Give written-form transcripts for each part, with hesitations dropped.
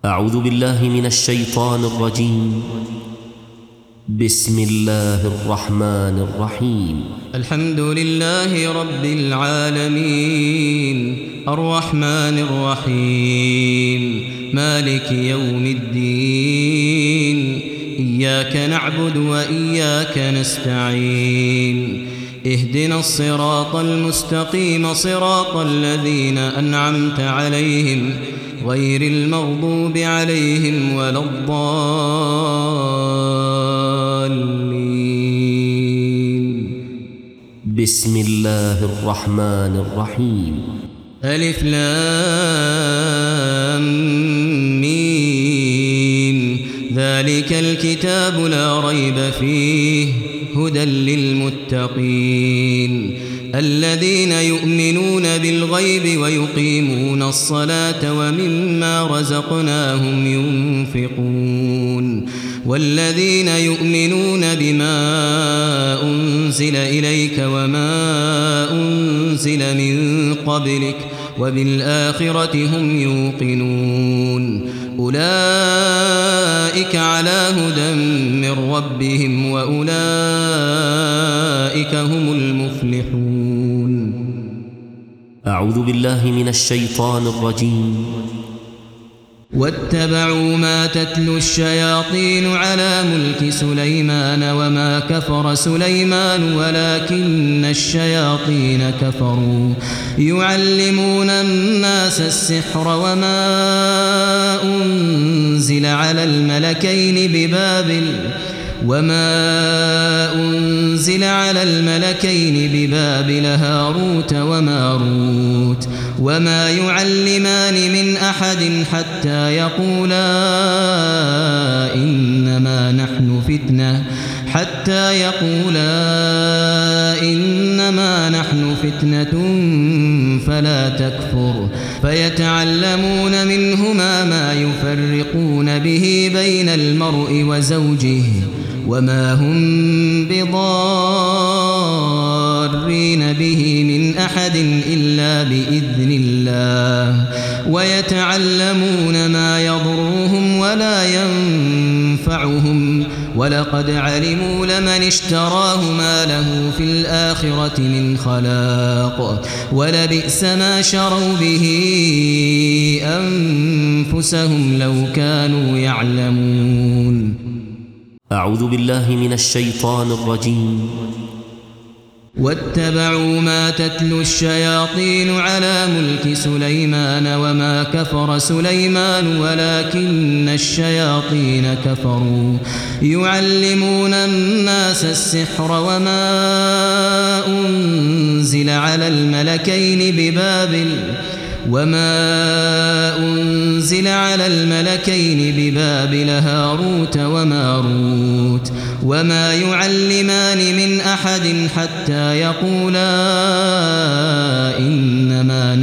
أعوذ بالله من الشيطان الرجيم. بسم الله الرحمن الرحيم. الحمد لله رب العالمين الرحمن الرحيم مالك يوم الدين إياك نعبد وإياك نستعين اهدنا الصراط المستقيم صراط الذين أنعمت عليهم غير المغضوب عليهم ولا الضالين. بسم الله الرحمن الرحيم. ألف لام ميم ذلك الكتاب لا ريب فيه هدى للمتقين الذين يؤمنون بالغيب ويقيمون الصلاة ومما رزقناهم ينفقون والذين يؤمنون بما أنزل إليك وما أنزل من قبلك وبالآخرة هم يوقنون أولئك على هدى من ربهم وأولئك هم المفلحون. أعوذ بالله من الشيطان الرجيم. واتبعوا ما تتلو الشياطين على ملك سليمان وما كفر سليمان ولكن الشياطين كفروا يعلمون الناس السحر وما أنزل على الملكين ببابل هاروت وماروت وما يعلمان من أحد حتى يقولا إنما نحن فتنة فلا تكفر فيتعلمون منهما ما يفرقون به بين المرء وزوجه وما هم بضارين به من أحد إلا بإذن الله ويتعلمون ما يضرهم ولا ينفعهم ولقد علموا لمن اشتراه ما له في الآخرة من خلاق ولبئس ما شروا به أنفسهم لو كانوا يعلمون. أعوذ بالله من الشيطان الرجيم. واتبعوا ما تتلو الشياطين على ملك سليمان وما كفر سليمان ولكن الشياطين كفروا يعلمون الناس السحر وما أنزل على الملكين ببابل هاروت وماروت وما يعلمان من أحد حتى يقولا إنما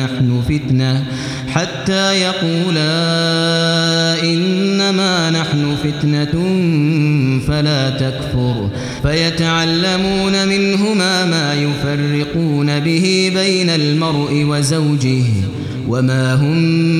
نحن فتنة فلا تكفر فيتعلمون منهما ما يفرقون به بين المرء وزوجه وما هم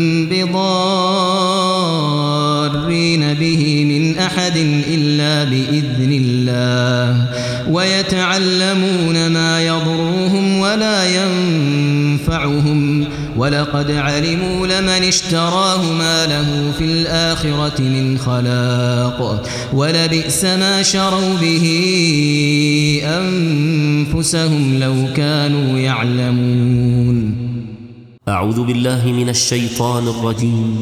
بضارين به من أحد إلا بإذن الله ويتعلمون ما يضرهم ولا ينفعهم ولقد علموا لمن اشتراه ما له في الآخرة من خلاق ولبئس ما شروا به أنفسهم لو كانوا يعلمون. أعوذ بالله من الشيطان الرجيم.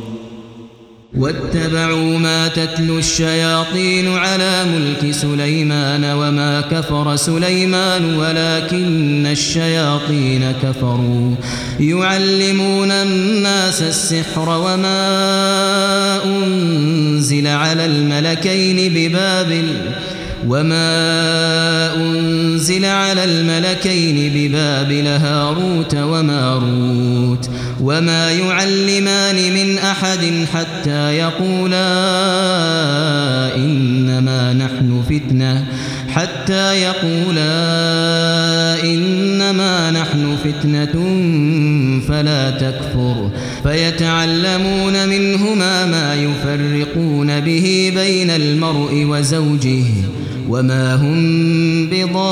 واتبعوا ما تتلو الشياطين على ملك سليمان وما كفر سليمان ولكن الشياطين كفروا يعلمون الناس السحر وما أنزل على الملكين ببابل هاروت وماروت وما يعلمان من أحد حتى يقولا إنما نحن فتنة فلا تكفر فيتعلمون منهما ما يفرقون به بين المرء وزوجه وما هم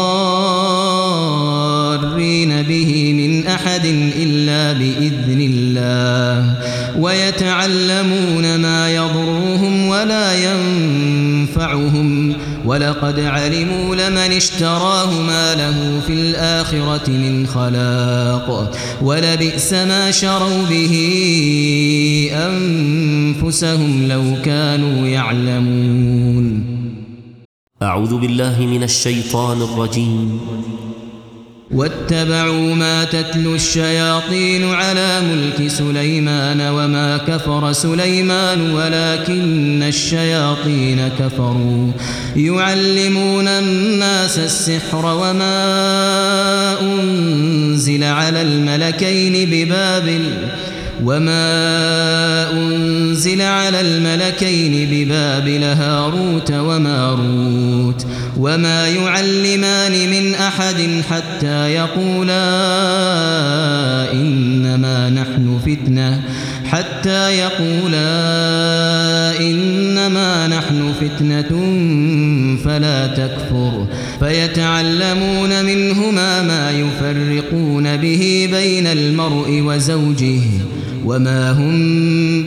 بضارين به من أحد إلا بإذن الله ويتعلمون ما يضرهم ولا ينفعهم ولقد علموا لمن اشتراه ما له في الآخرة من خلاق ولبئس ما شروا به أنفسهم لو كانوا يعلمون. أعوذ بالله من الشيطان الرجيم. واتبعوا ما تتلو الشياطين على ملك سليمان وما كفر سليمان ولكن الشياطين كفروا يعلمون الناس السحر وما أنزل على الملكين ببابل هاروت وماروت وما يعلمان من أحد حتى يقولا إنما نحن فتنة فلا تكفر فيتعلمون منهما ما يفرقون به بين المرء وزوجه وما هم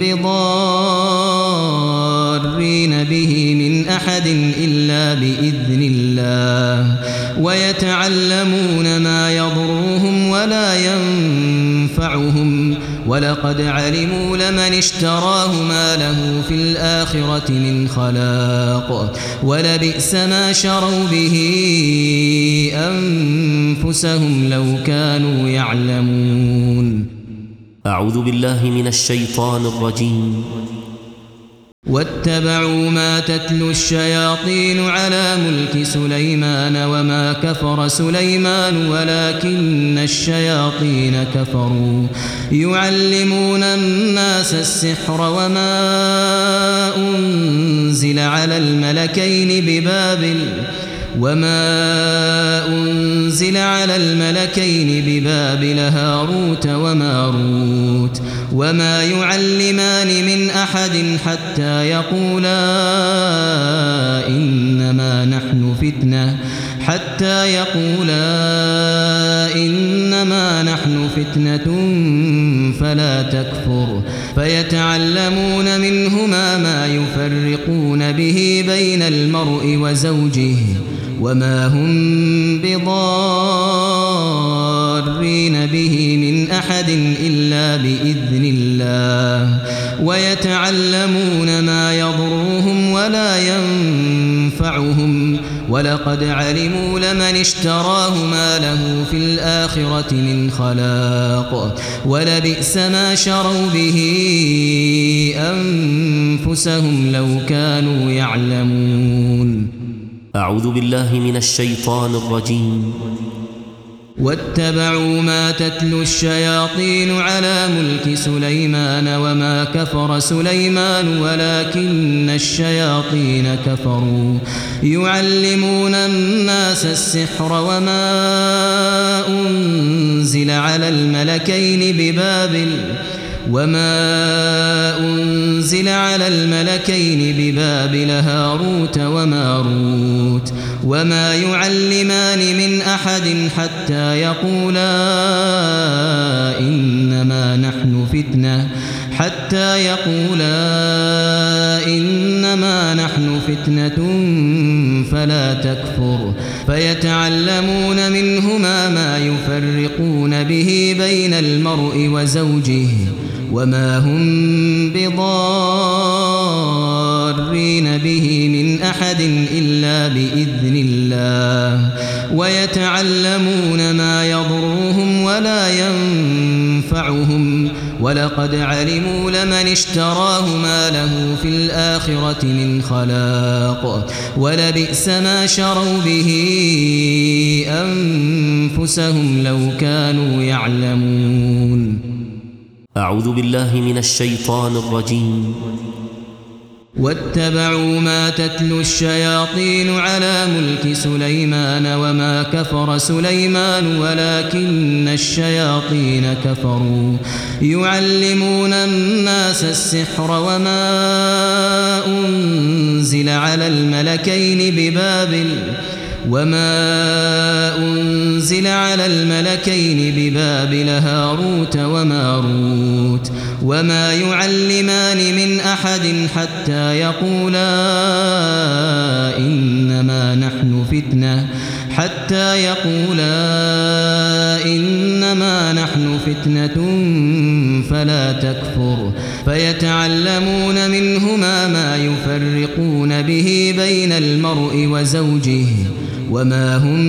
بضارين به من أحد إلا بإذن الله ويتعلمون ما يضرهم ولا ينفعهم ولقد علموا لمن اشتراه ما له في الآخرة من خلاق ولبئس ما شروا به أنفسهم لو كانوا يعلمون. أعوذ بالله من الشيطان الرجيم. واتبعوا ما تتلو الشياطين على ملك سليمان وما كفر سليمان ولكن الشياطين كفروا يعلمون الناس السحر وما أنزل على الملكين ببابل هاروت وماروت وما يعلمان من أحد حتى يقولا إنما نحن فتنة فلا تكفر فيتعلمون منهما ما يفرقون به بين المرء وزوجه وما هم بضارين به من أحد إلا بإذن الله ويتعلمون ما يضرهم ولا ينفعهم ولقد علموا لمن اشتراه ما له في الآخرة من خلاق ولبئس ما شروا به أنفسهم لو كانوا يعلمون. أعوذ بالله من الشيطان الرجيم. واتبعوا ما تتلو الشياطين على ملك سليمان وما كفر سليمان ولكن الشياطين كفروا يعلمون الناس السحر وما أنزل على الملكين ببابل هاروت وماروت وما يعلمان من أحد حتى يقولا إنما نحن فتنة فلا تكفر فيتعلمون منهما ما يفرقون به بين المرء وزوجه وما هم بضارين به من أحد إلا بإذن الله ويتعلمون ما يضرهم ولا ينفعهم ولقد علموا لمن اشتراه ما له في الآخرة من خلاق ولبئس ما شروا به أنفسهم لو كانوا يعلمون. أعوذ بالله من الشيطان الرجيم. واتبعوا ما تتلو الشياطين على ملك سليمان وما كفر سليمان ولكن الشياطين كفروا يعلمون الناس السحر وما أنزل على الملكين ببابل هاروت وماروت وما يعلمان من أحد حتى يقولا إنما نحن فتنة فلا تكفر فيتعلمون منهما ما يفرقون به بين المرء وزوجه وما هم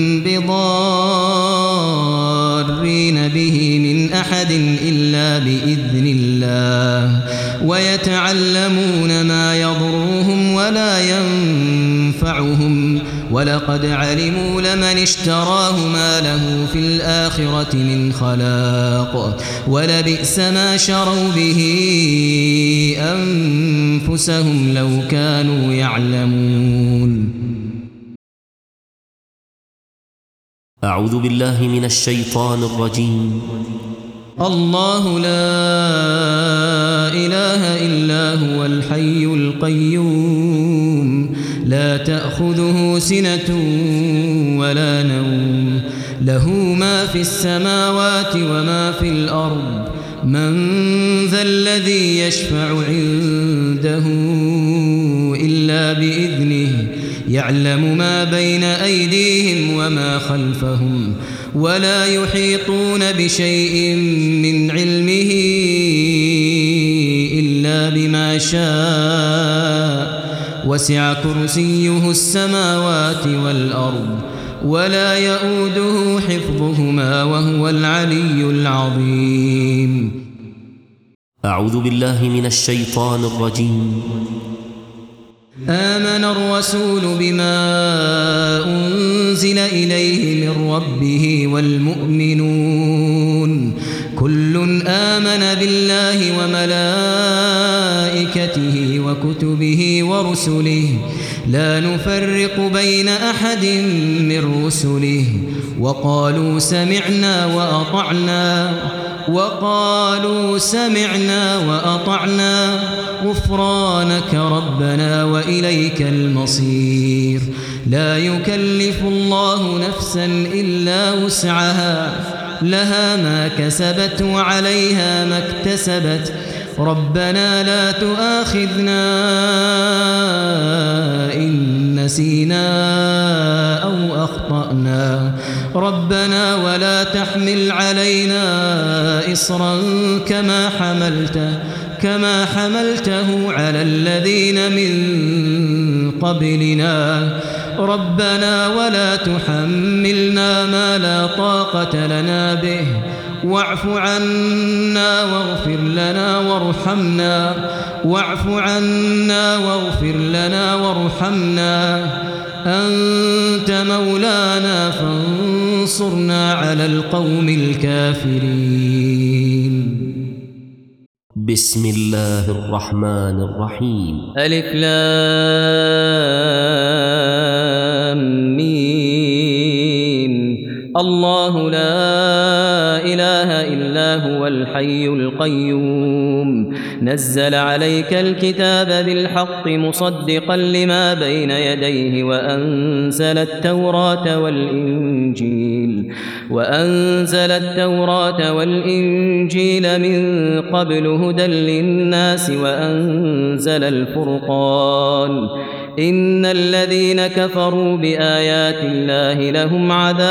بضارين به من أحد إلا بإذن الله ويتعلمون ما يضرهم ولا ينفعهم ولقد علموا لمن اشتراه ما له في الآخرة من خلاق ولبئس ما شروا به أنفسهم لو كانوا يعلمون. أعوذ بالله من الشيطان الرجيم. الله لا إله إلا هو الحي القيوم لا تأخذه سنة ولا نوم له ما في السماوات وما في الأرض من ذا الذي يشفع عنده إلا بإذنه يعلم ما بين أيديهم وما خلفهم ولا يحيطون بشيء من علمه إلا بما شاء وسع كرسيه السماوات والأرض ولا يؤوده حفظهما وهو العلي العظيم. أعوذ بالله من الشيطان الرجيم. آمن الرسول بما أنزل إليه من ربه والمؤمنون كل آمن بالله وملائكته وكتبه ورسله لا نفرق بين أحد من رسله وقالوا سمعنا وأطعنا غفرانك ربنا وإليك المصير. لا يكلف الله نفسا إلا وسعها لها ما كسبت وعليها ما اكتسبت ربنا لا تؤاخذنا إن نسينا أو أخطأنا ربنا ولا تحمل علينا إصرا كما حملته على الذين من قبلنا ربنا ولا تحملنا ما لا طاقة لنا به واعف عنا واغفر لنا وارحمنا أنت مولانا فانصرنا على القوم الكافرين. بسم الله الرحمن الرحيم. ألف لام ميم. الله لا إله إلا هو الحي القيوم نزل عليك الكتاب بالحق مصدقا لما بين يديه وأنزل التوراة والإنجيل من قبل هدى للناس وأنزل الفرقان إن الذين كفروا بآيات الله لهم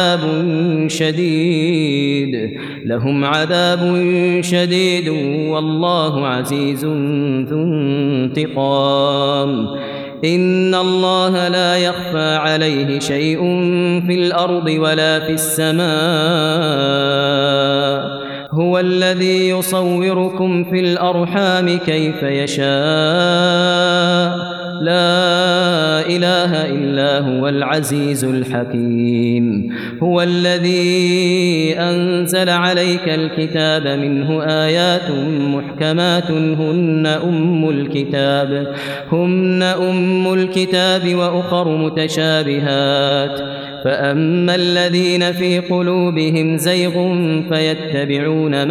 عذاب شديد والله عزيز ذو انتقام. إن الله لا يخفى عليه شيء في الأرض ولا في السماء هو الذي يصوركم في الأرحام كيف يشاء لا إله إلا هو العزيز الحكيم هو الذي أنزل عليك الكتاب منه آيات محكمات هن أم الكتاب وأخر متشابهات فأما الذين في قلوبهم زيغ فيتبعون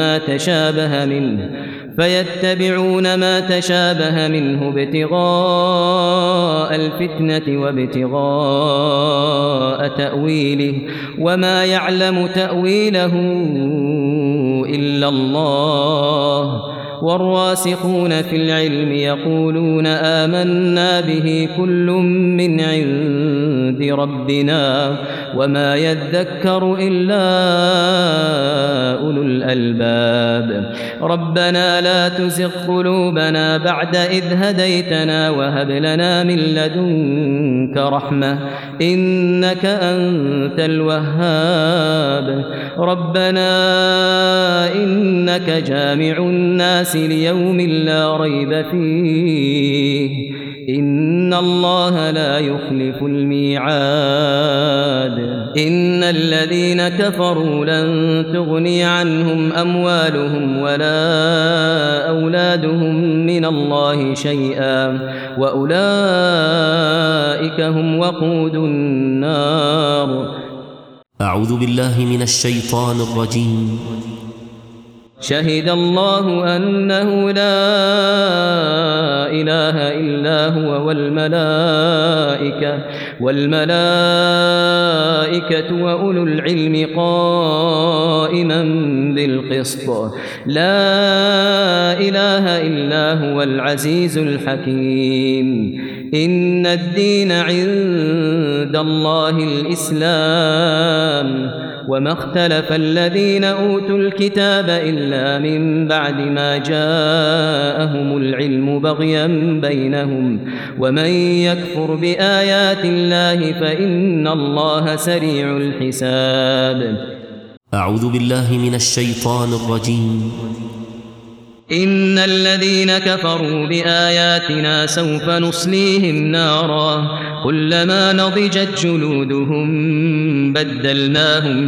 ما تشابه منه ابتغاء الفتنة وابتغاء تأويله وما يعلم تأويله إلا الله والراسخون في العلم يقولون آمنا به كل من عند ربنا وما يذكر إلا أولو الألباب ربنا لا تزغ قلوبنا بعد إذ هديتنا وهب لنا من لدنك رحمة إنك أنت الوهاب ربنا إنك جامع الناس ليوم لا ريب فيه إن الله لا يخلف الميعاد إن الذين كفروا لن تغني عنهم أموالهم ولا أولادهم من الله شيئا وأولئك هم وقود النار. أعوذ بالله من الشيطان الرجيم. شهد الله أنه لا إله إلا هو والملائكة وأولو العلم قائما بالقسط لا إله إلا هو العزيز الحكيم إن الدين عند الله الإسلام وما اختلف الذين أوتوا الكتاب إلا من بعد ما جاءهم العلم بغيا بينهم ومن يكفر بآيات الله فإن الله سريع الحساب. أعوذ بالله من الشيطان الرجيم. إن الذين كفروا بآياتنا سوف نصليهم نارا كلما نضجت جلودهم بدلناهم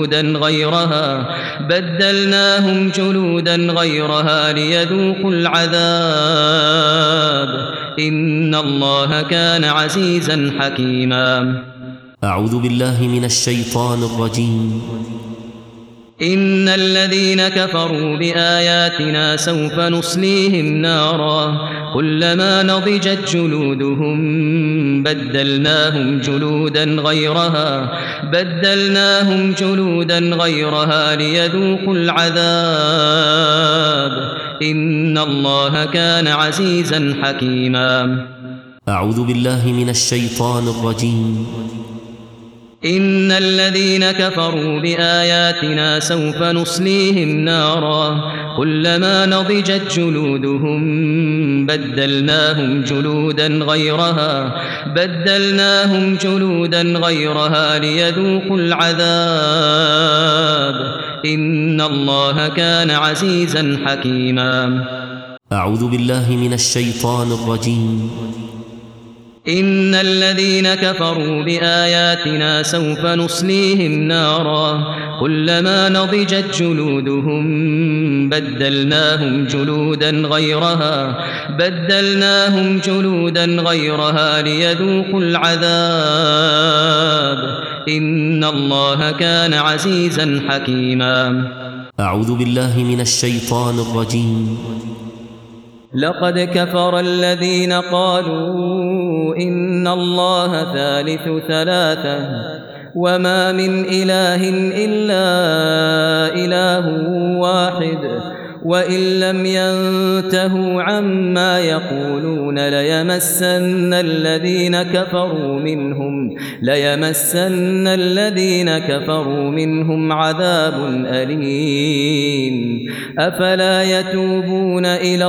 جلودا غيرها ليذوقوا العذاب إن الله كان عزيزا حكيما. أعوذ بالله من الشيطان الرجيم. إن الذين كفروا بآياتنا سوف نصليهم نارا كلما نضجت جلودهم بدلناهم جلودا غيرها ليذوقوا العذاب إن الله كان عزيزا حكيما. أعوذ بالله من الشيطان الرجيم. إن الذين كفروا بآياتنا سوف نصليهم نارا كلما نضجت جلودهم بدلناهم جلودا غيرها ليذوقوا العذاب إن الله كان عزيزا حكيما. أعوذ بالله من الشيطان الرجيم. إن الذين كفروا بآياتنا سوف نصليهم نارا كلما نضجت جلودهم بدلناهم جلودا غيرها ليذوقوا العذاب إن الله كان عزيزا حكيما. أعوذ بالله من الشيطان الرجيم. لقد كفر الذين قالوا إن الله ثالث ثلاثة وما من إله إلا إله واحد وإن لم ينتهوا عما يقولون ليمسن الذين كفروا منهم عذاب أليم أفلا يتوبون إلى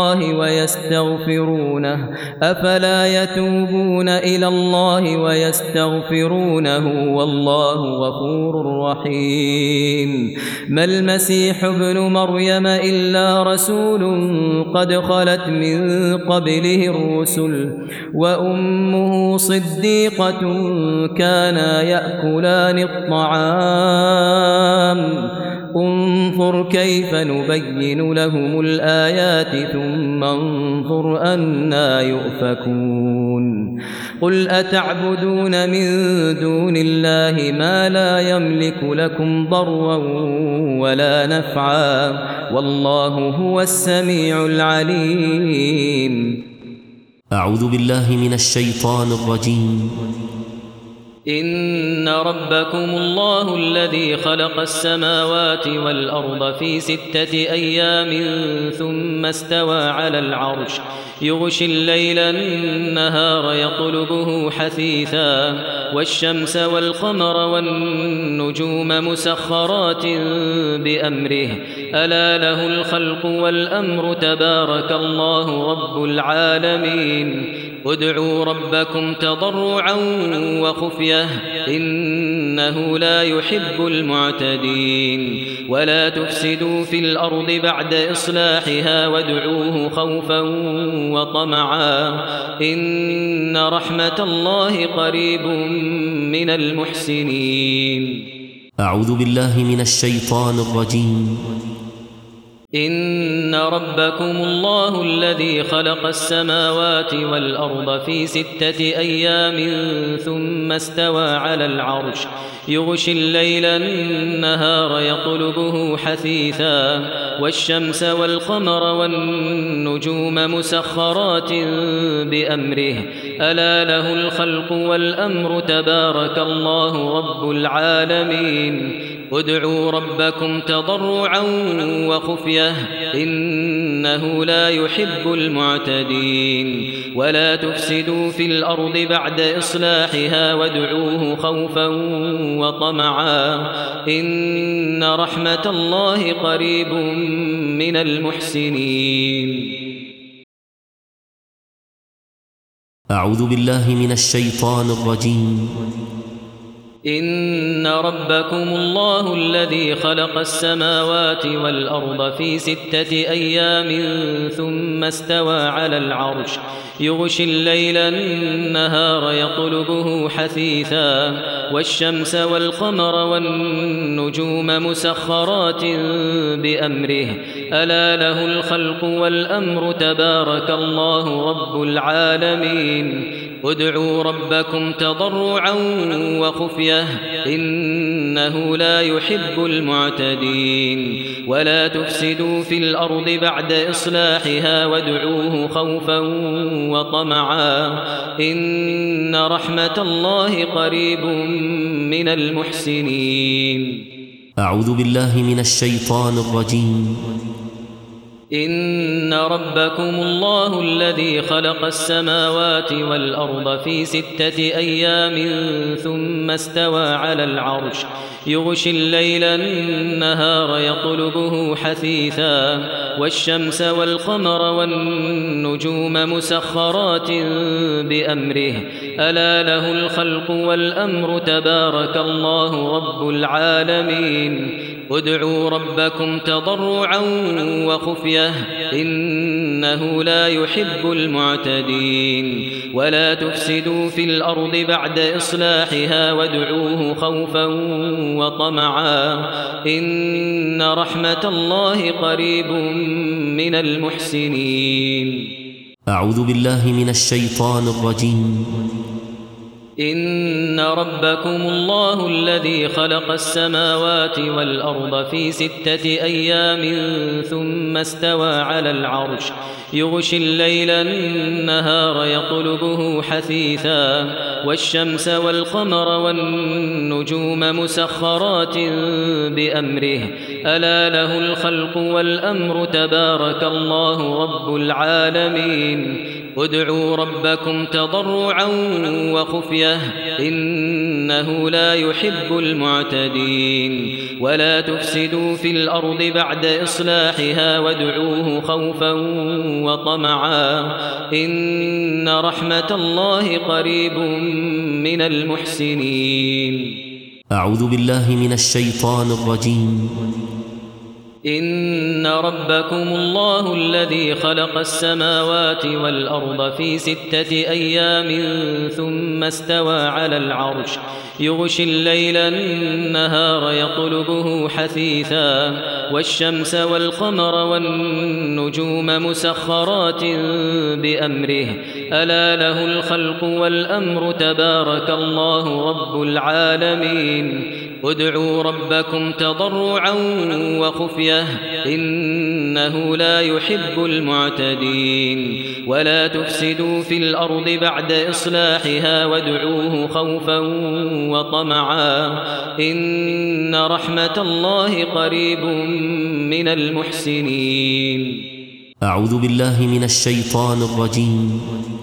الله ويستغفرونه والله غفور رحيم ما المسيح ابن مريم إلا رسول قد خلت من قبله الرسل وأمه صديقة كانا يأكلان الطعام انظر كيف نبين لهم الآيات ثم انظر أنى يؤفكون قل أتعبدون من دون الله ما لا يملك لكم ضرا ولا نفعا والله هو السميع العليم. أعوذ بالله من الشيطان الرجيم. إن ربكم الله الذي خلق السماوات والأرض في 6 أيام ثم استوى على العرش يغشي الليل النهار يطلبه حثيثا والشمس والقمر والنجوم مسخرات بأمره ألا له الخلق والأمر تبارك الله رب العالمين ادعوا ربكم تضرعا وخفية إنه لا يحب المعتدين ولا تفسدوا في الأرض بعد إصلاحها وادعوه خوفا وطمعا إن رحمة الله قريب من المحسنين. أعوذ بالله من الشيطان الرجيم. إن ربكم الله الذي خلق السماوات والأرض في 6 أيام ثم استوى على العرش يغشي الليل النهار يطلبه حثيثا والشمس والقمر والنجوم مسخرات بأمره ألا له الخلق والأمر تبارك الله رب العالمين ادعوا ربكم تضرعا وخفية إنه لا يحب المعتدين ولا تفسدوا في الأرض بعد إصلاحها وادعوه خوفا وطمعا إن رحمة الله قريب من المحسنين. أعوذ بالله من الشيطان الرجيم. إن ربكم الله الذي خلق السماوات والأرض في 6 أيام ثم استوى على العرش يغشي الليل النهار يطلبه حثيثا والشمس والقمر والنجوم مسخرات بأمره ألا له الخلق والأمر تبارك الله رب العالمين ادعوا ربكم تضرعا وخفية إنه لا يحب المعتدين ولا تفسدوا في الأرض بعد إصلاحها وادعوه خوفا وطمعا إن رحمة الله قريب من المحسنين. أعوذ بالله من الشيطان الرجيم. إن ربكم الله الذي خلق السماوات والأرض في 6 أيام ثم استوى على العرش يغشي الليل النهار يطلبه حثيثا والشمس والقمر والنجوم مسخرات بأمره ألا له الخلق والأمر تبارك الله رب العالمين ادعوا ربكم تضرعا وخفية إنه لا يحب المعتدين ولا تفسدوا في الأرض بعد إصلاحها وادعوه خوفا وطمعا إن رحمة الله قريب من المحسنين. أعوذ بالله من الشيطان الرجيم. إن ربكم الله الذي خلق السماوات والأرض في 6 أيام ثم استوى على العرش يغشي الليل النهار يطلبه حثيثا والشمس والقمر والنجوم مسخرات بأمره ألا له الخلق والأمر تبارك الله رب العالمين ادعوا ربكم تضرعا وخفية إنه لا يحب المعتدين ولا تفسدوا في الأرض بعد إصلاحها وادعوه خوفا وطمعا إن رحمة الله قريب من المحسنين. أعوذ بالله من الشيطان الرجيم. إن ربكم الله الذي خلق السماوات والأرض في 6 أيام ثم استوى على العرش يغشي الليل النهار يطلبه حثيثا والشمس والقمر والنجوم مسخرات بأمره ألا له الخلق والأمر تبارك الله رب العالمين ادعوا ربكم تضرعا وخفية إنه لا يحب المعتدين ولا تفسدوا في الأرض بعد إصلاحها وادعوه خوفا وطمعا إن رحمة الله قريب من المحسنين. أعوذ بالله من الشيطان الرجيم.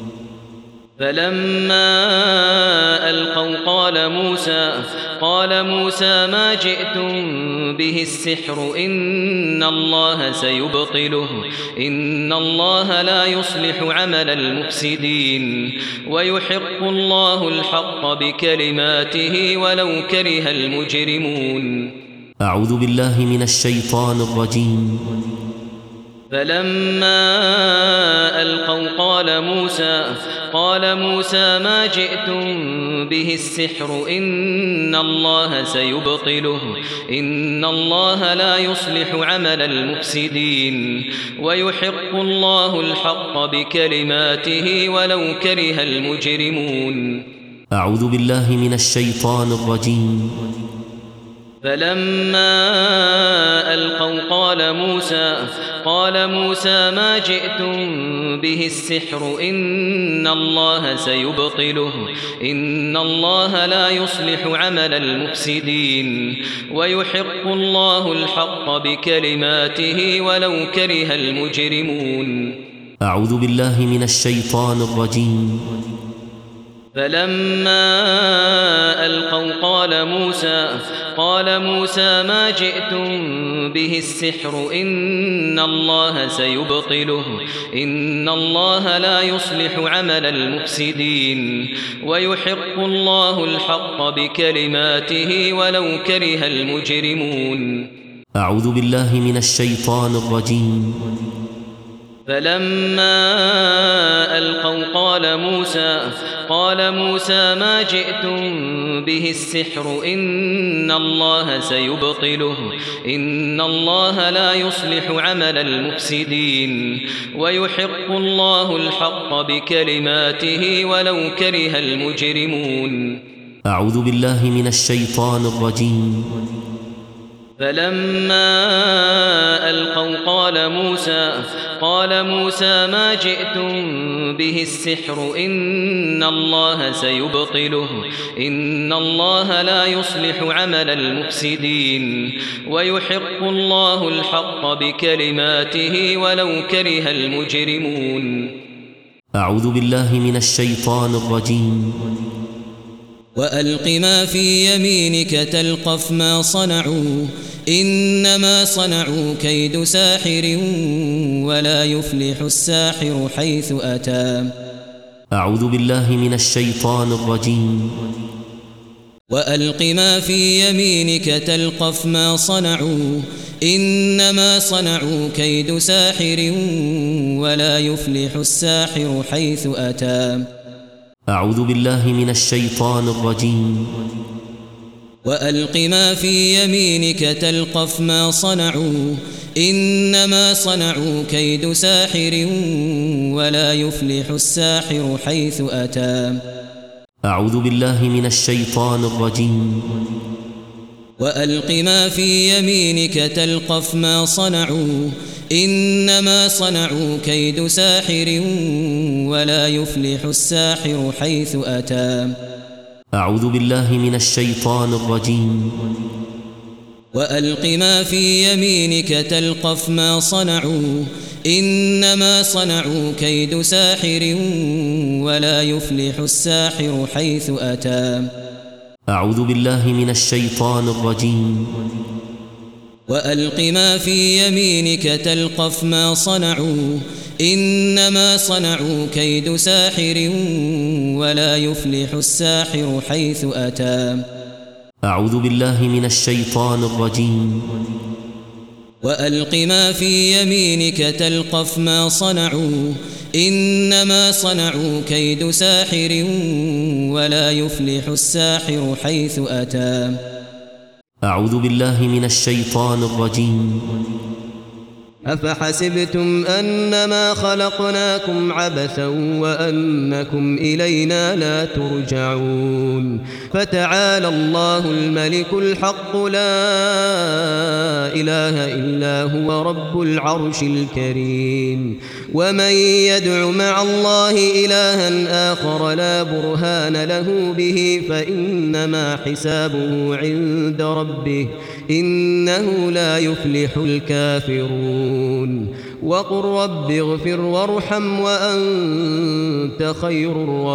فلما ألقوا قال موسى ما جئتم به السحر إن الله سيبطله إن الله لا يصلح عمل المفسدين ويحق الله الحق بكلماته ولو كره المجرمون. أعوذ بالله من الشيطان الرجيم. فلما ألقوا قال موسى ما جئتم به السحر إن الله سيبطله إن الله لا يصلح عمل المفسدين ويحق الله الحق بكلماته ولو كره المجرمون. أعوذ بالله من الشيطان الرجيم. فلما ألقوا قال موسى ما جئتم به السحر إن الله سيبطله إن الله لا يصلح عمل المفسدين ويحق الله الحق بكلماته ولو كره المجرمون. أعوذ بالله من الشيطان الرجيم. فلما ألقوا قال موسى ما جئتم به السحر إن الله سيبطله إن الله لا يصلح عمل المفسدين ويحق الله الحق بكلماته ولو كره المجرمون. أعوذ بالله من الشيطان الرجيم. فلما ألقوا قال موسى ما جئتم به السحر إن الله سيبطله إن الله لا يصلح عمل المفسدين ويحق الله الحق بكلماته ولو كره المجرمون. أعوذ بالله من الشيطان الرجيم. فلما ألقوا قال موسى ما جئتم به السحر إن الله سيبطله إن الله لا يصلح عمل المفسدين ويحق الله الحق بكلماته ولو كره المجرمون. أعوذ بالله من الشيطان الرجيم. وألق ما في يمينك تلقف ما صنعوا إنما صنعوا كيد ساحر ولا يفلح الساحر حيث أتى. أعوذ بالله من الشيطان الرجيم. وألق ما في يمينك تلقف ما صنعوا إنما صنعوا كيد ساحر ولا يفلح الساحر حيث أتى. أعوذ بالله من الشيطان الرجيم. وألق ما في يمينك تلقف ما صنعوا إنما صنعوا كيد ساحر ولا يفلح الساحر حيث أتى. أعوذ بالله من الشيطان الرجيم. وألق ما في يمينك تلقف ما صنعوا إنما صنعوا كيد ساحر ولا يفلح الساحر حيث أتى. أعوذ بالله من الشيطان الرجيم. وألق ما في يمينك تلقف ما صنعوا إنما صنعوا كيد ساحر ولا يفلح الساحر حيث أتى. أعوذ بالله من الشيطان الرجيم. وألق ما في يمينك تلقف ما صنعوا إنما صنعوا كيد ساحر ولا يفلح الساحر حيث أتى. أعوذ بالله من الشيطان الرجيم. وألق ما في يمينك تلقف ما صنعوا إنما صنعوا كيد ساحر ولا يفلح الساحر حيث أتى. أعوذ بالله من الشيطان الرجيم. أفحسبتم أنما خلقناكم عبثا وأنكم إلينا لا ترجعون فتعالى الله الملك الحق لا إله إلا هو رب العرش الكريم. ومن يدع مع الله إلها آخر لا برهان له به فإنما حسابه عند ربه إنه لا يفلح الكافرون. وقل رب اغفر وارحم وأنت خير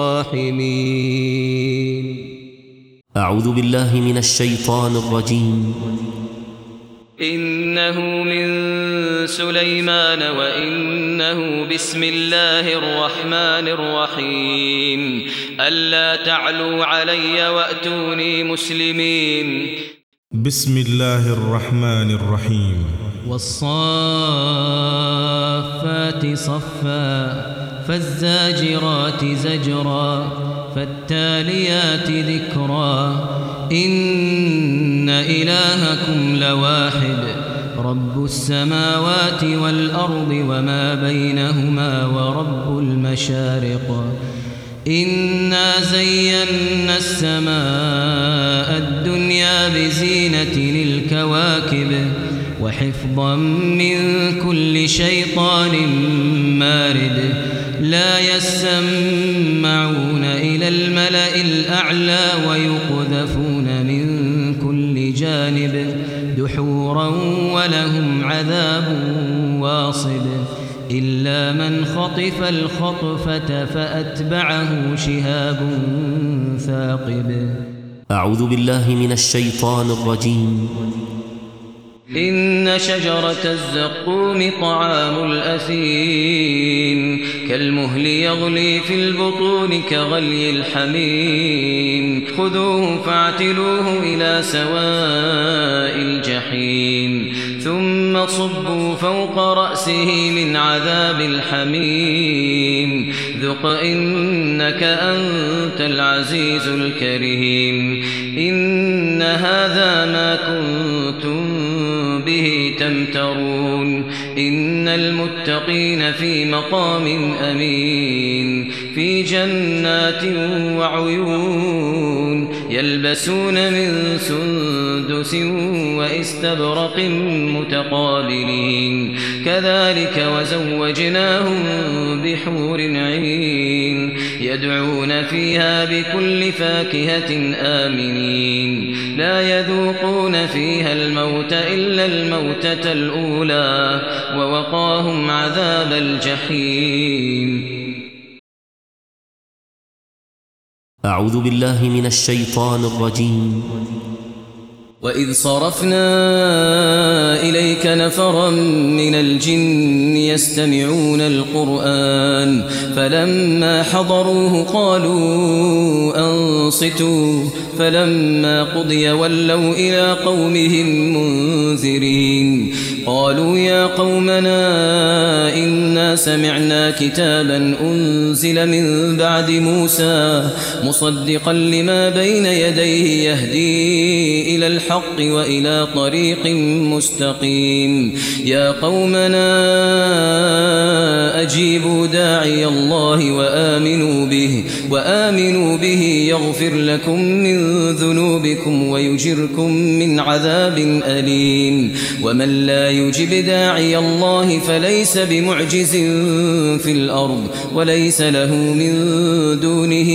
الراحمين. أعوذ بالله من الشيطان الرجيم. إنه من سليمان وإنه بسم الله الرحمن الرحيم ألا تعلوا علي وأتوني مسلمين. بسم الله الرحمن الرحيم. والصافات صفا فالزاجرات زجرا فالتاليات ذكرا إن إلهكم لواحد رب السماوات والأرض وما بينهما ورب المشارق. إنا زينا السماء الدنيا بزينة الكواكب وحفظا من كل شيطان مارد. لا يسمعون إلى الملأ الأعلى ويقذفون من كل جانب دحورا ولهم عذاب واصب إلا من خطف الخطفة فأتبعه شهاب ثاقب. أعوذ بالله من الشيطان الرجيم. إن شجرة الزقوم طعام الأثيم كالمهل يغلي في البطون كغلي الحميم خذوه فاعتلوه إلى سواء الجحيم ثم صبوا فوق رأسه من عذاب الحميم ذق إنك أنت العزيز الكريم. إن هذا ما كنتم به تمترون. إن المتقين في مقام أمين في جنات وعيون يلبسون من سندس واستبرق متقابلين كذلك وزوجناهم بحور عين يدعون فيها بكل فاكهة آمنين لا يذوقون فيها الموت إلا الموتة الأولى ووقاهم عذاب الجحيم. أعوذ بالله من الشيطان الرجيم. وإذ صرفنا إليك نفرا من الجن يستمعون القرآن فلما حضروه قالوا أنصتوا فلما قضي ولوا إلى قومهم منذرين قالوا يا قومنا إنا سمعنا كتابا أنزل من بعد موسى مصدقا لما بين يديه يهدي إلى الحق الحق وإلى طريق مستقيم يا قومنا أجيبوا داعي الله وآمنوا به يغفر لكم من ذنوبكم ويجركم من عذاب أليم ومن لا يجب داعي الله فليس بمعجز في الأرض وليس له من دونه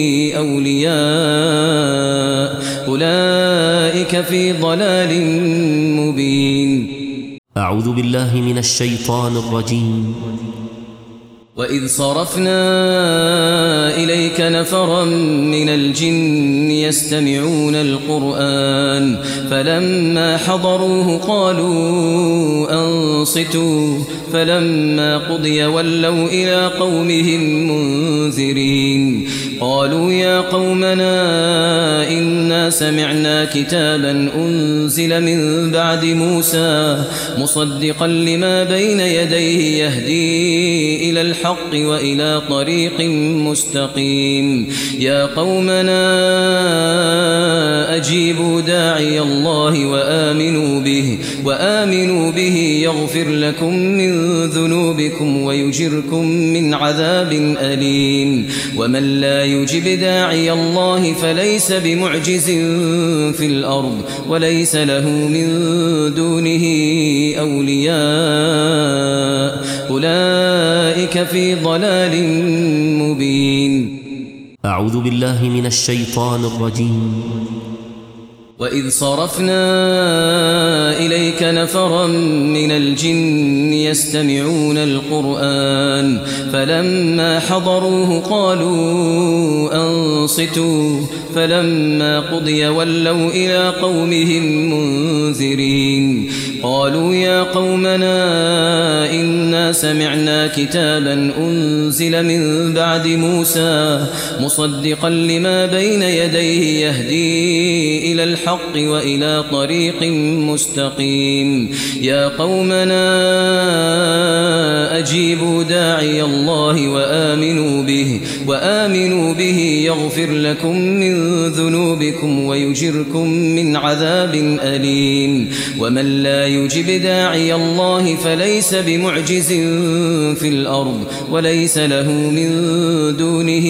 أولياء أولئك في ضلال مبين. أعوذ بالله من الشيطان الرجيم. وإذ صرفنا إليك نفرا من الجن يستمعون القرآن فلما حضروه قالوا أنصتوا فلما قضي ولوا إلى قومهم منذرين قالوا يا قومنا إنا سمعنا كتابا أنزل من بعد موسى مصدقا لما بين يديه يهدي إلى الحق وإلى طريق مستقيم يا قومنا أجيبوا داعي الله وآمنوا به يغفر لكم من ذنوبكم ويجركم من عذاب أليم ومن لا يجب داعي الله فليس بمعجز في الأرض وليس له من دونه أولياء أولئك في ضلال مبين. أعوذ بالله من الشيطان الرجيم. وإذ صرفنا إليك نفرا من الجن يستمعون القرآن فلما حضروه قالوا أنصتوا فلما قضي ولوا إلى قومهم منذرين قالوا يا قومنا إنا سمعنا كتابا أنزل من بعد موسى مصدقا لما بين يديه يهدي إلى الحق وإلى طريق مستقيم يا قومنا أجيبوا داعي الله وآمنوا به يغفر لكم من ذنوبكم ويجركم من عذاب أليم ومن لا يجب داعي الله فليس بمعجز في الأرض وليس له من دونه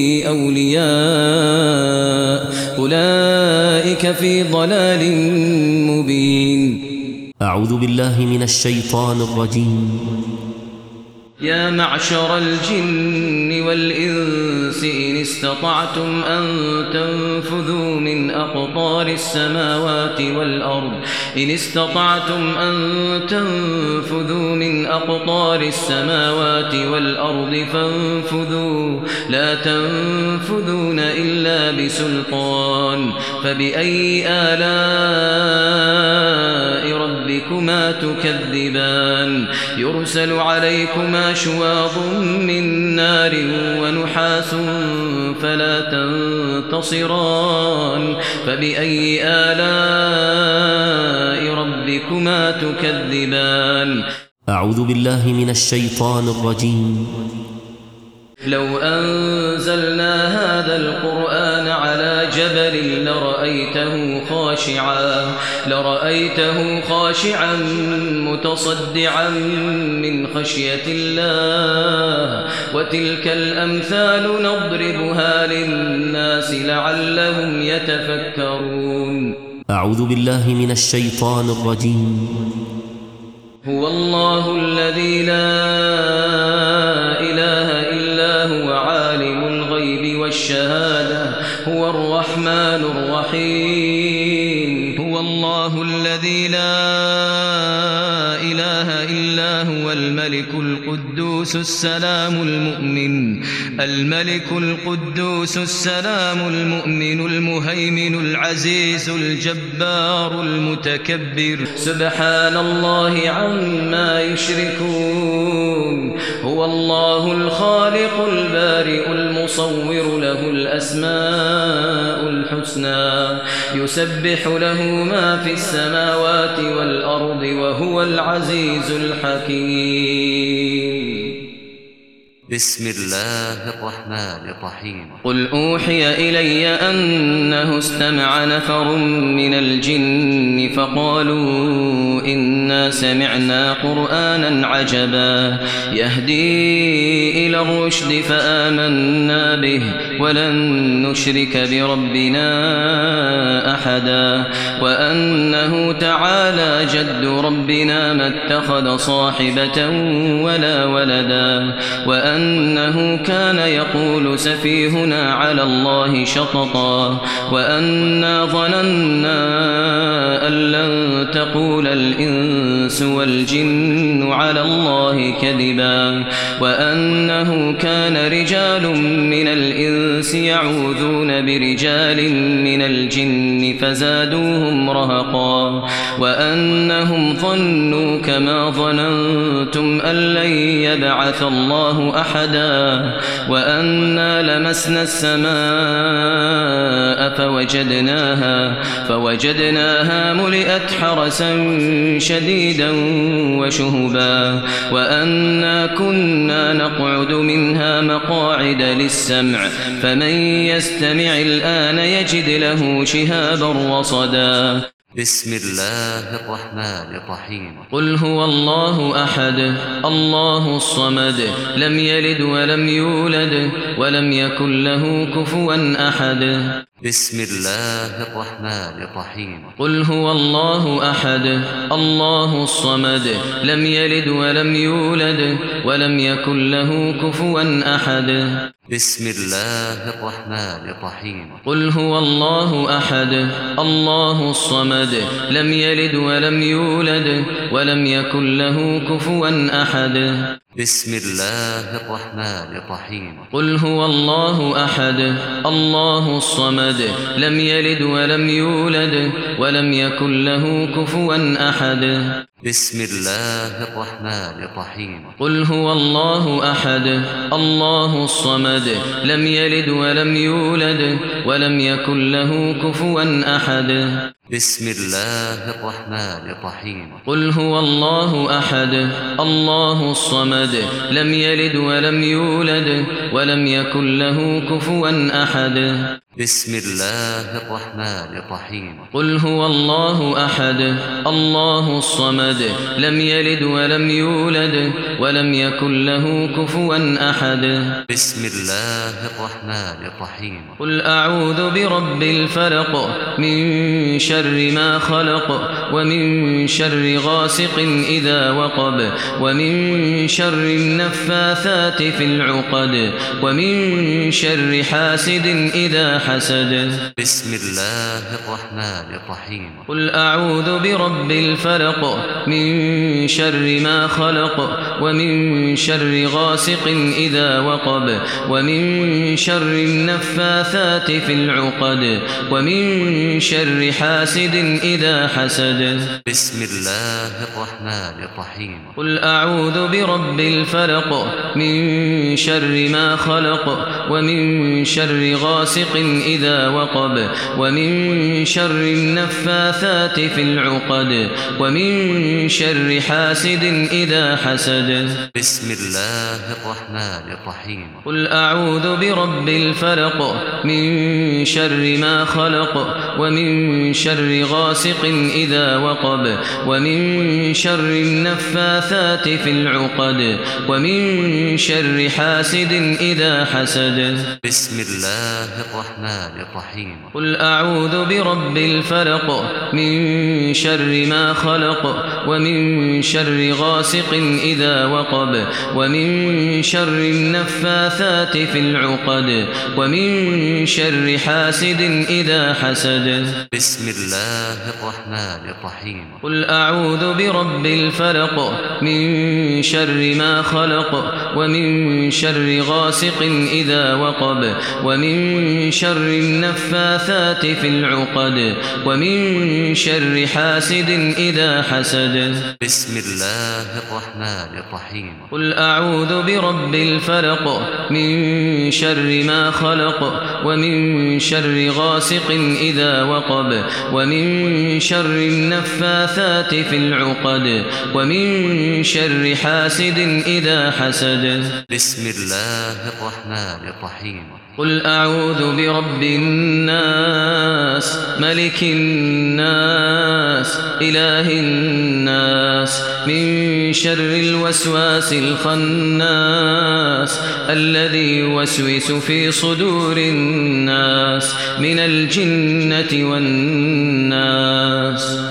أولياء أولئك في ضلال مبين. أعوذ بالله من الشيطان الرجيم. يا معشر الجن والإنس إن استطعتم أن تنفذوا من أقطار السماوات والأرض فانفذوا لا تنفذون إلا بسلطان فبأي آلاء ربكما تكذبان يرسل عليكما شواظ من نار ونحاس فلا تنتصران فبأي آلاء ربكما تكذبان. أعوذ بالله من الشيطان الرجيم. لو أنزلنا هذا القرآن على جبل لرأيته خاشعا متصدعا من خشية الله وتلك الأمثال نضربها للناس لعلهم يتفكرون. أعوذ بالله من الشيطان الرجيم. هو الله الذي لا إله إلا هو عالم الغيب والشهادة هو الرحمن الرحيم. هو الله الذي لا إله إلا هو الملك القدوس السلام المؤمن المهيمن العزيز الجبار المتكبر سبحان الله عما يشركون. هو الله الخالق البارئ المصور له الأسماء الحسنى يسبح له ما في السماوات والأرض وهو العزيز الحكيم. بسم الله الرحمن الرحيم قل أوحي إلي أنه استمع نفر من الجن فقالوا إنا سمعنا قرآنا عجبا يهدي إلى الرشد فآمنا به ولن نشرك بربنا أحدا وأنه تعالى جد ربنا ما اتخذ صاحبة ولا ولدا وأنه كان يقول سفيهنا على الله شططا وأنا ظننا أن لن تقول الإنس والجن على الله كذبا وأنه كان رجال من الإنس يعوذون برجال من الجن فزادوهم رهقا وأنهم ظنوا كما ظننتم أن لن يبعث الله أحدا وأنا لمسنا السماء فوجدناها ملئت حرسا شديدا وشهبا وأنا كنا نقعد منها مقاعد للسمع فمن يستمع الآن يجد له شهابا رصدا بسم الله الرحمن الرحيم قل هو الله أحد الله الصمد لم يلد ولم يولد ولم يكن له كفوا أحد بسم الله الرحمن الرحيم قل هو الله أحد الله الصمد لم يلد ولم يولد ولم يكن له كفوا أحد بسم الله الرحمن الرحيم قل هو الله أحد الله الصمد لم يلد ولم يولد ولم يكن له كفوا أحد بسم الله الرحمن الرحيم قل هو الله أحد الله الصمد لم يلد ولم يولد ولم يكن له كفوا أحد بسم الله الرحمن الرحيم قل هو الله أحد الله الصمد لم يلد ولم يولد ولم يكن له كفوا أحد بسم الله الرحمن الرحيم قل هو الله أحد الله الصمد لم يلد ولم يولد ولم يكن له كفوا أحد بسم الله الرحمن الرحيم قل هو الله أحد الله الصمد لم يلد ولم يولد ولم يكن له كفوا أحد بسم الله الرحمن الرحيم قل أعوذ برب الفلق من شر ما خلق ومن شر غاسق إذا وقب ومن شر النفاثات في العقد ومن شر حاسد إذا حسد بسم الله الرحمن الرحيم قل أعوذ برب الفلق من شر ما خلق ومن شر غاسق إذا وقب ومن شر النفاثات في العقد ومن شر حاسد إذا حسد بسم الله الرحمن الرحيم قل أعوذ برب الفلق من شر ما خلق ومن شر غاسق إذا وقب ومن شر النفاثات في العقد ومن شر حاسد إذا حسد بسم الله الرحمن الرحيم قل أعوذ برب الفلق من شر ما خلق ومن شر غاسق إذا وقب ومن شر النفاثات في العقد ومن شر حاسد إذا حسد بسم الله الرحمن الرحيم قل أعوذ برب الفلق من شر ما خلق ومن شر غاسق إذا وقب ومن شر النفاثات في العقد ومن شر حاسد إذا حسد بسم الله الرحمن الرحيم قل أعوذ برب الفلق من شر ما خلق ومن شر غاسق إذا وقب ومن شر شر النفاثات في العقد ومن شر حاسد إذا حسد. بسم الله الرحمن الرحيم. قل أعوذ برب الفلق من شر ما خلق ومن شر غاسق إذا وقب ومن شر النفاثات في العقد ومن شر حاسد إذا حسد. بسم الله الرحمن الرحيم. قل أعوذ برب الناس ملك الناس إله الناس من شر الوسواس الخناس الذي يوسوس في صدور الناس من الجنة والناس.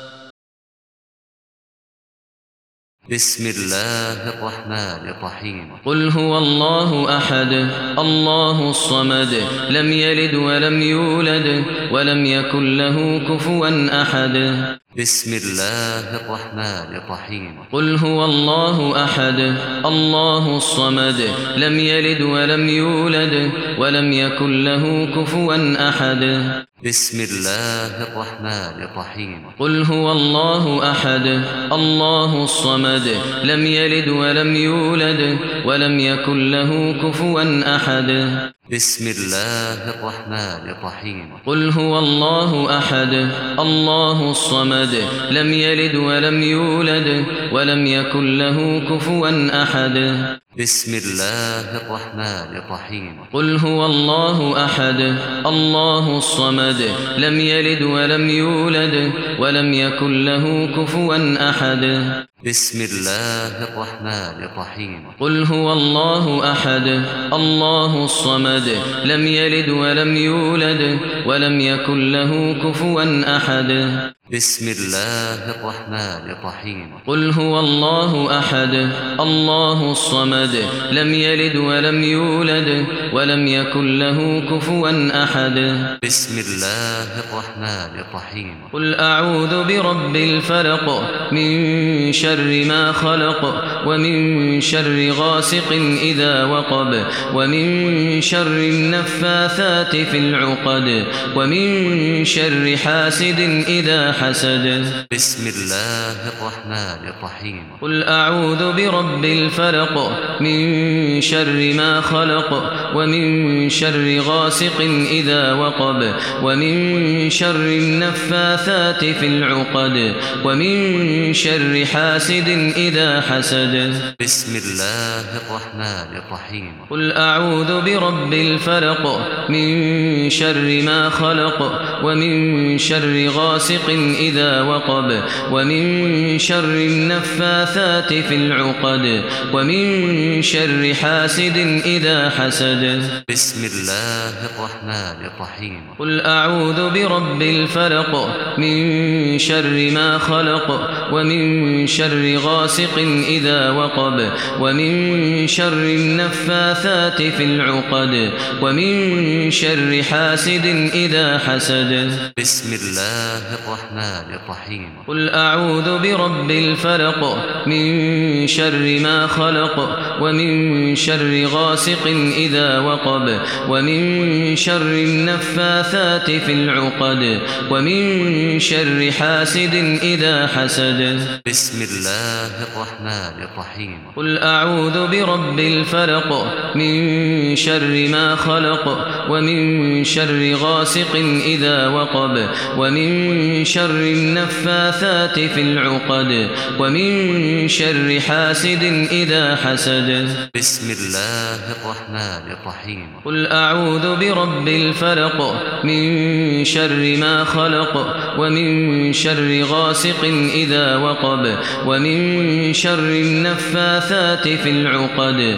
بسم الله الرحمن الرحيم. قل هو الله أحد الله الصمد لم يلد ولم يولد ولم يكن له كفوا أحد. بسم الله الرحمن الرحيم. قل هو الله أحد الله الصمد لم يلد ولم يولد ولم يكن له كفوا أحد. بسم الله الرحمن الرحيم. قل هو الله أحد الله الصمد لم يلد ولم يولد ولم يكن له كفوا أحد. بسم الله الرحمن الرحيم. قل هو الله أحد الله الصمد لم يلد ولم يولد ولم يكن له كفوا أحد. بسم الله الرحمن الرحيم. قل هو الله أحد الله الصمد لم يلد ولم يولد ولم يكن له كفوا أحد. بسم الله الرحمن الرحيم. قل هو الله أحد الله الصمد لم يلد ولم يولد ولم يكن له كفوا أحد. بسم الله الرحمن الرحيم. قل هو الله أحد الله الصمد لم يلد ولم يولد ولم يكن له كفوا أحد. بسم الله الرحمن الرحيم. قل أعوذ برب الفلق من شر ما خلق ومن شر غاسق إذا وقب ومن شر النفاثات في العقد ومن شر حاسد إذا حسد. بسم الله الرحمن الرحيم. قل أعوذ برب الفلق من شر ما خلق ومن شر غاسق إذا وقب ومن شر النفاثات في العقد ومن شر حاسد إذا حسد. بسم الله الرحمن الرحيم. قل أعوذ برب الفلق من شر ما خلق ومن شر غاسق إذا وقب ومن شر النفاثات في العقد ومن شر حاسد إذا حسد. بسم الله الرحمن الرحيم. قل أعوذ برب الفلق من شر ما خلق ومن شر غاسق إذا وقب ومن شر النفاثات في العقد ومن شر حاسد إذا حسد. بسم الله الرحمن الرحيم. قل أعوذ برب الفلق من شر ما خلق ومن شر غاسق إذا وقب ومن شر النفاثات في العقد ومن شر حاسد إذا حسد. بسم الله الرحمن الرحيم. قل أعوذ برب الفلق من شر ما خلق ومن شر غاسق إذا وقب ومن شر النفاثات في العقد ومن شر حاسد إذا حسد. بسم الله الرحمن الرحيم. قل أعوذ برب الفلق من شر ما خلق ومن شر غاسق إذا وقب ومن شر النفاثات في العقد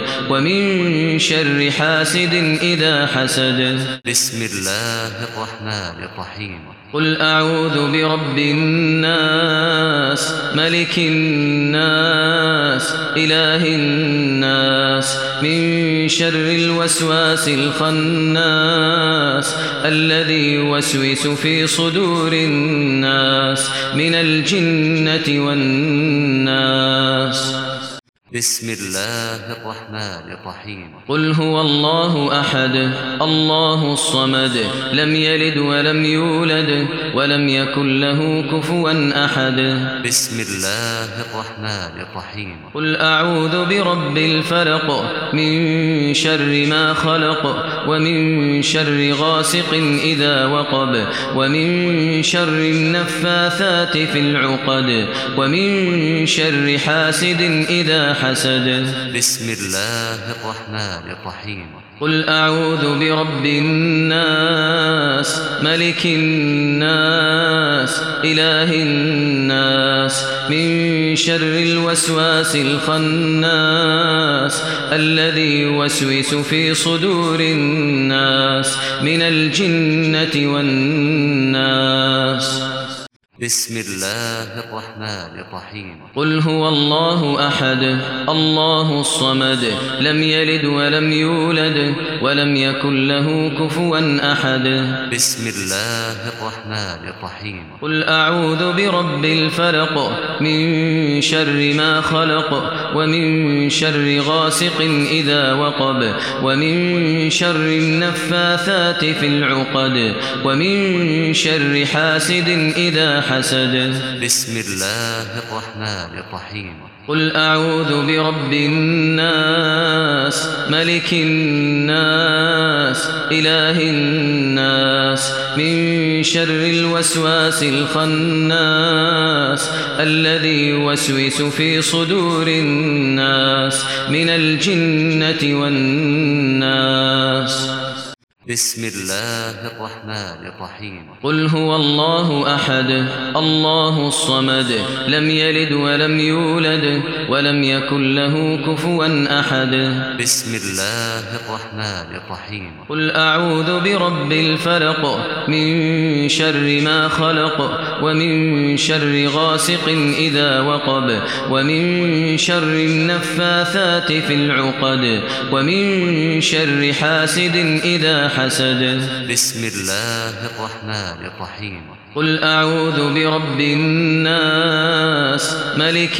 ومن شر حاسد إذا حسد. بسم الله الرحمن الرحيم. قل أعوذ برب الناس ملك الناس إله الناس من شر الوسواس الخناس الذي يوسوس في صدور الناس من الجنة والناس. بسم الله الرحمن الرحيم قل هو الله أحد الله الصمد لم يلد ولم يولد ولم يكن له كفوا أحد بسم الله الرحمن الرحيم قل أعوذ برب الفلق من شر ما خلق ومن شر غاسق إذا وقب ومن شر النفاثات في العقد ومن شر حاسد إذا حسد بسم الله الرحمن الرحيم قل أعوذ برب الناس ملك الناس إله الناس من شر الوسواس الخناس الذي يوسوس في صدور الناس من الجنة والناس بسم الله الرحمن الرحيم قل هو الله أحد الله الصمد لم يلد ولم يولد ولم يكن له كفوا أحد بسم الله الرحمن الرحيم قل أعوذ برب الفلق من شر ما خلق ومن شر غاسق إذا وقب ومن شر النفاثات في العقد ومن شر حاسد إذا حسد بسم الله الرحمن الرحيم قل أعوذ برب الناس ملك الناس إله الناس من شر الوسواس الخناس الذي يوسوس في صدور الناس من الجنة والناس بسم الله الرحمن الرحيم قل هو الله أحد الله الصمد لم يلد ولم يولد ولم يكن له كفوا أحد بسم الله الرحمن الرحيم قل أعوذ برب الفلق من شر ما خلق ومن شر غاسق إذا وقب ومن شر النفاثات في العقد ومن شر حاسد إذا حسد بسم الله الرحمن الرحيم قل أعوذ برب الناس ملك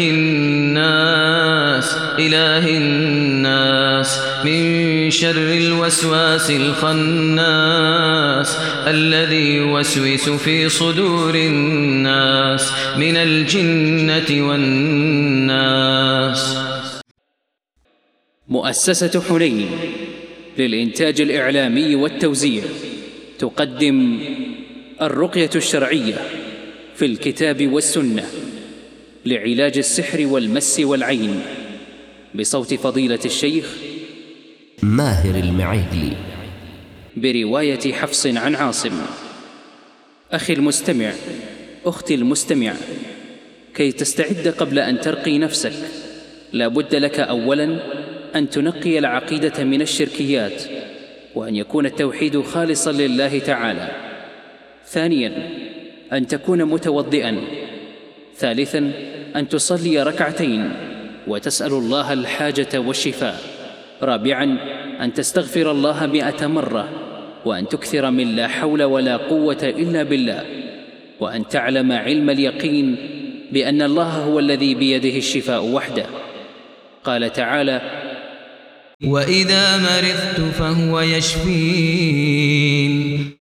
الناس إله الناس من شر الوسواس الخناس الذي يوسوس في صدور الناس من الجنة والناس. مؤسسة حنين للإنتاج الإعلامي والتوزيع تقدم الرقية الشرعية في الكتاب والسنة لعلاج السحر والمس والعين بصوت فضيلة الشيخ ماهر المعيقلي، برواية حفص عن عاصم. أخي المستمع، أختي المستمع، كي تستعد قبل أن ترقي نفسك لا بد لك أولاً أن تنقي العقيدة من الشركيات، وأن يكون التوحيد خالصاً لله تعالى. ثانياً أن تكون متوضئاً. ثالثاً أن تصلي ركعتين وتسأل الله الحاجة والشفاء. رابعاً أن تستغفر الله 100 مرة، وأن تكثر من لا حول ولا قوة إلا بالله، وأن تعلم علم اليقين بأن الله هو الذي بيده الشفاء وحده. قال تعالى: وإذا مرضت فهو يشفين.